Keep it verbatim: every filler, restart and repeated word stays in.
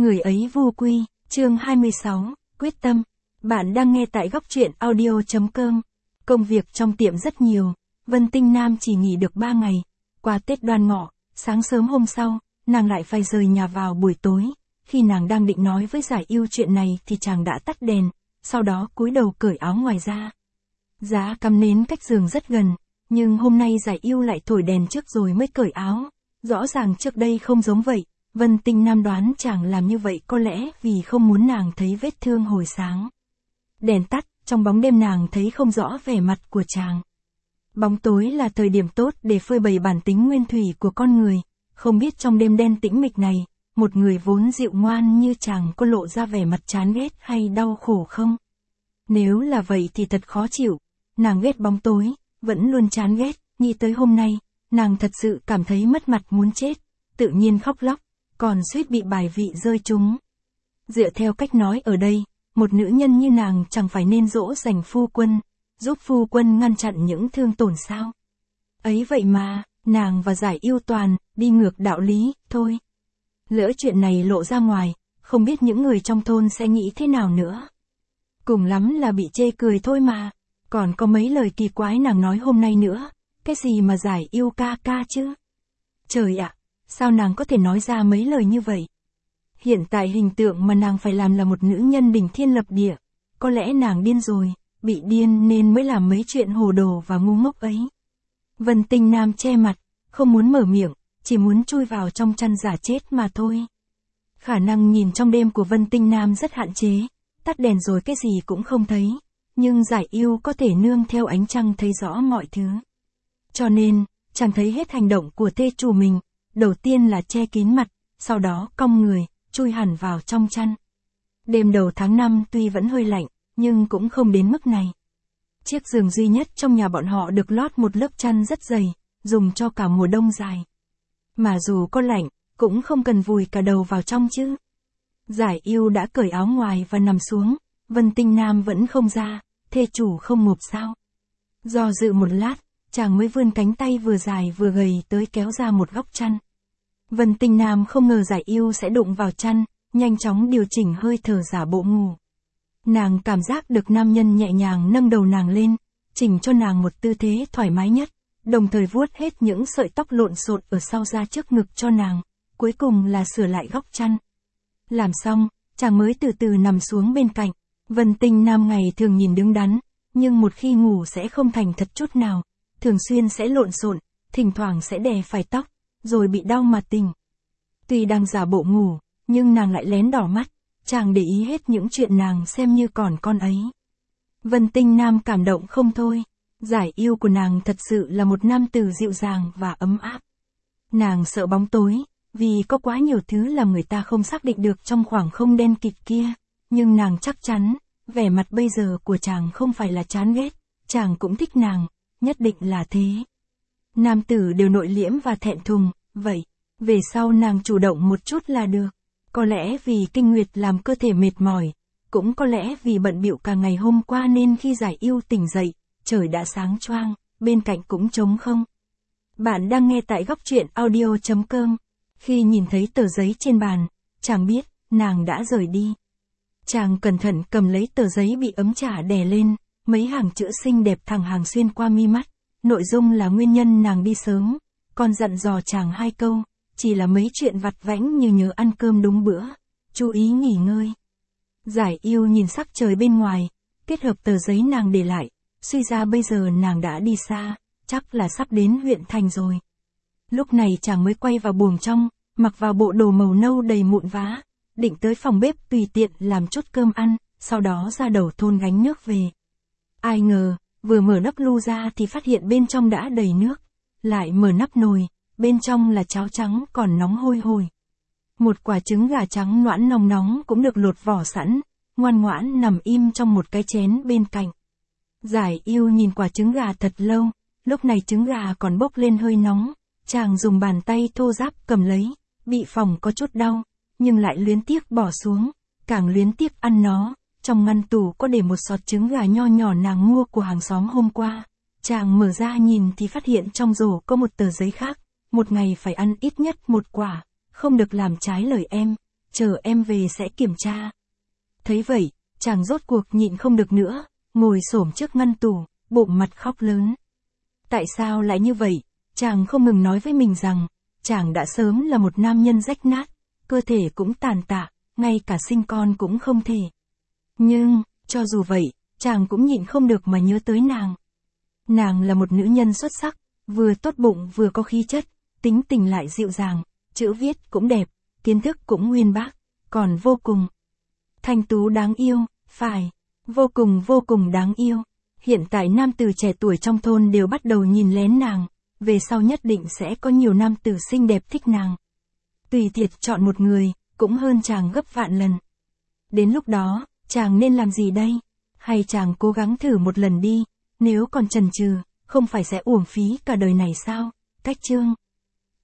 Người ấy vô quy, chương hai mươi sáu, quyết tâm. Bạn đang nghe tại góc truyện audio.com. Công việc trong tiệm rất nhiều, Vân Tinh Nam chỉ nghỉ được ba ngày. Qua Tết Đoan Ngọ, sáng sớm hôm sau, nàng lại phải rời nhà vào buổi tối. Khi nàng đang định nói với Giải Yêu chuyện này thì chàng đã tắt đèn, sau đó cúi đầu cởi áo ngoài ra. Giá cắm nến cách giường rất gần, nhưng hôm nay Giải Yêu lại thổi đèn trước rồi mới cởi áo. Rõ ràng trước đây không giống vậy. Vân Tinh Nam đoán chàng làm như vậy có lẽ vì không muốn nàng thấy vết thương hồi sáng. Đèn tắt, trong bóng đêm nàng thấy không rõ vẻ mặt của chàng. Bóng tối là thời điểm tốt để phơi bày bản tính nguyên thủy của con người, không biết trong đêm đen tĩnh mịch này, một người vốn dịu ngoan như chàng có lộ ra vẻ mặt chán ghét hay đau khổ không? Nếu là vậy thì thật khó chịu, nàng ghét bóng tối, vẫn luôn chán ghét, nghĩ tới hôm nay, nàng thật sự cảm thấy mất mặt muốn chết, tự nhiên khóc lóc. Còn suýt bị bài vị rơi trúng. Dựa theo cách nói ở đây, một nữ nhân như nàng chẳng phải nên dỗ dành phu quân, giúp phu quân ngăn chặn những thương tổn sao. Ấy vậy mà, nàng và Giải Yêu toàn, đi ngược đạo lý, thôi. Lỡ chuyện này lộ ra ngoài, không biết những người trong thôn sẽ nghĩ thế nào nữa. Cùng lắm là bị chê cười thôi mà, còn có mấy lời kỳ quái nàng nói hôm nay nữa, cái gì mà Giải Yêu ca ca chứ. Trời ạ! Sao nàng có thể nói ra mấy lời như vậy? Hiện tại hình tượng mà nàng phải làm là một nữ nhân đỉnh thiên lập địa. Có lẽ nàng điên rồi, bị điên nên mới làm mấy chuyện hồ đồ và ngu ngốc ấy. Vân Tinh Nam che mặt, không muốn mở miệng, chỉ muốn chui vào trong chăn giả chết mà thôi. Khả năng nhìn trong đêm của Vân Tinh Nam rất hạn chế, tắt đèn rồi cái gì cũng không thấy. Nhưng Giải Yêu có thể nương theo ánh trăng thấy rõ mọi thứ. Cho nên, chàng thấy hết hành động của thê chủ mình. Đầu tiên là che kín mặt, sau đó cong người, chui hẳn vào trong chăn. Đêm đầu tháng năm tuy vẫn hơi lạnh, nhưng cũng không đến mức này. Chiếc giường duy nhất trong nhà bọn họ được lót một lớp chăn rất dày, dùng cho cả mùa đông dài. Mà dù có lạnh, cũng không cần vùi cả đầu vào trong chứ. Giải Yêu đã cởi áo ngoài và nằm xuống, Vân Tinh Nam vẫn không ra, thê chủ không ngộp sao. Do dự một lát, chàng mới vươn cánh tay vừa dài vừa gầy tới kéo ra một góc chăn. Vân Tinh Nam không ngờ Giải Yêu sẽ đụng vào chăn, nhanh chóng điều chỉnh hơi thở giả bộ ngủ. Nàng cảm giác được nam nhân nhẹ nhàng nâng đầu nàng lên, chỉnh cho nàng một tư thế thoải mái nhất, đồng thời vuốt hết những sợi tóc lộn xộn ở sau da trước ngực cho nàng, cuối cùng là sửa lại góc chăn. Làm xong, chàng mới từ từ nằm xuống bên cạnh. Vân Tinh Nam ngày thường nhìn đứng đắn, nhưng một khi ngủ sẽ không thành thật chút nào. Thường xuyên sẽ lộn xộn, thỉnh thoảng sẽ đè phải tóc, rồi bị đau mà tỉnh. Tuy đang giả bộ ngủ, nhưng nàng lại lén đỏ mắt, chàng để ý hết những chuyện nàng xem như còn con ấy. Vân Tinh Nam cảm động không thôi, Giải Yêu của nàng thật sự là một nam tử dịu dàng và ấm áp. Nàng sợ bóng tối, vì có quá nhiều thứ làm người ta không xác định được trong khoảng không đen kịt kia, nhưng nàng chắc chắn, vẻ mặt bây giờ của chàng không phải là chán ghét, chàng cũng thích nàng. Nhất định là thế. Nam tử đều nội liễm và thẹn thùng, vậy, về sau nàng chủ động một chút là được. Có lẽ vì kinh nguyệt làm cơ thể mệt mỏi, cũng có lẽ vì bận bịu cả ngày hôm qua nên khi Giải Yêu tỉnh dậy, trời đã sáng choang, bên cạnh cũng trống không. Bạn đang nghe tại góc truyện audio.com. Khi nhìn thấy tờ giấy trên bàn, chàng biết, nàng đã rời đi. Chàng cẩn thận cầm lấy tờ giấy bị ấm chả đè lên. Mấy hàng chữ xinh đẹp thẳng hàng xuyên qua mi mắt, nội dung là nguyên nhân nàng đi sớm, còn dặn dò chàng hai câu, chỉ là mấy chuyện vặt vãnh như nhớ ăn cơm đúng bữa, chú ý nghỉ ngơi. Giải Yêu nhìn sắc trời bên ngoài, kết hợp tờ giấy nàng để lại, suy ra bây giờ nàng đã đi xa, chắc là sắp đến huyện thành rồi. Lúc này chàng mới quay vào buồng trong, mặc vào bộ đồ màu nâu đầy mụn vá, định tới phòng bếp tùy tiện làm chút cơm ăn, sau đó ra đầu thôn gánh nước về. Ai ngờ, vừa mở nắp lu ra thì phát hiện bên trong đã đầy nước, lại mở nắp nồi, bên trong là cháo trắng còn nóng hôi hổi. Một quả trứng gà trắng noãn nóng nóng cũng được lột vỏ sẵn, ngoan ngoãn nằm im trong một cái chén bên cạnh. Giải Yêu nhìn quả trứng gà thật lâu, lúc này trứng gà còn bốc lên hơi nóng, chàng dùng bàn tay thô ráp cầm lấy, bị phỏng có chút đau, nhưng lại luyến tiếc bỏ xuống, càng luyến tiếc ăn nó. Trong ngăn tủ có để một sọt trứng gà nho nhỏ nàng mua của hàng xóm hôm qua. Chàng mở ra nhìn thì phát hiện trong rổ có một tờ giấy khác, một ngày phải ăn ít nhất một quả, không được làm trái lời em. chờ em về sẽ kiểm tra. Thấy vậy, chàng rốt cuộc nhịn không được nữa, ngồi xổm trước ngăn tủ, bụng mặt khóc lớn. Tại sao lại như vậy? Chàng không ngừng nói với mình rằng, chàng đã sớm là một nam nhân rách nát, cơ thể cũng tàn tạ, ngay cả sinh con cũng không thể. Nhưng, cho dù vậy, chàng cũng nhịn không được mà nhớ tới nàng. Nàng là một nữ nhân xuất sắc, vừa tốt bụng vừa có khí chất, tính tình lại dịu dàng, chữ viết cũng đẹp, kiến thức cũng uyên bác, còn vô cùng thanh tú đáng yêu, phải, vô cùng vô cùng đáng yêu. Hiện tại nam tử trẻ tuổi trong thôn đều bắt đầu nhìn lén nàng, về sau nhất định sẽ có nhiều nam tử xinh đẹp thích nàng. Tùy tiệt chọn một người, cũng hơn chàng gấp vạn lần. Đến lúc đó, chàng nên làm gì đây? Hay chàng cố gắng thử một lần đi, nếu còn chần chừ, không phải sẽ uổng phí cả đời này sao? Cách chương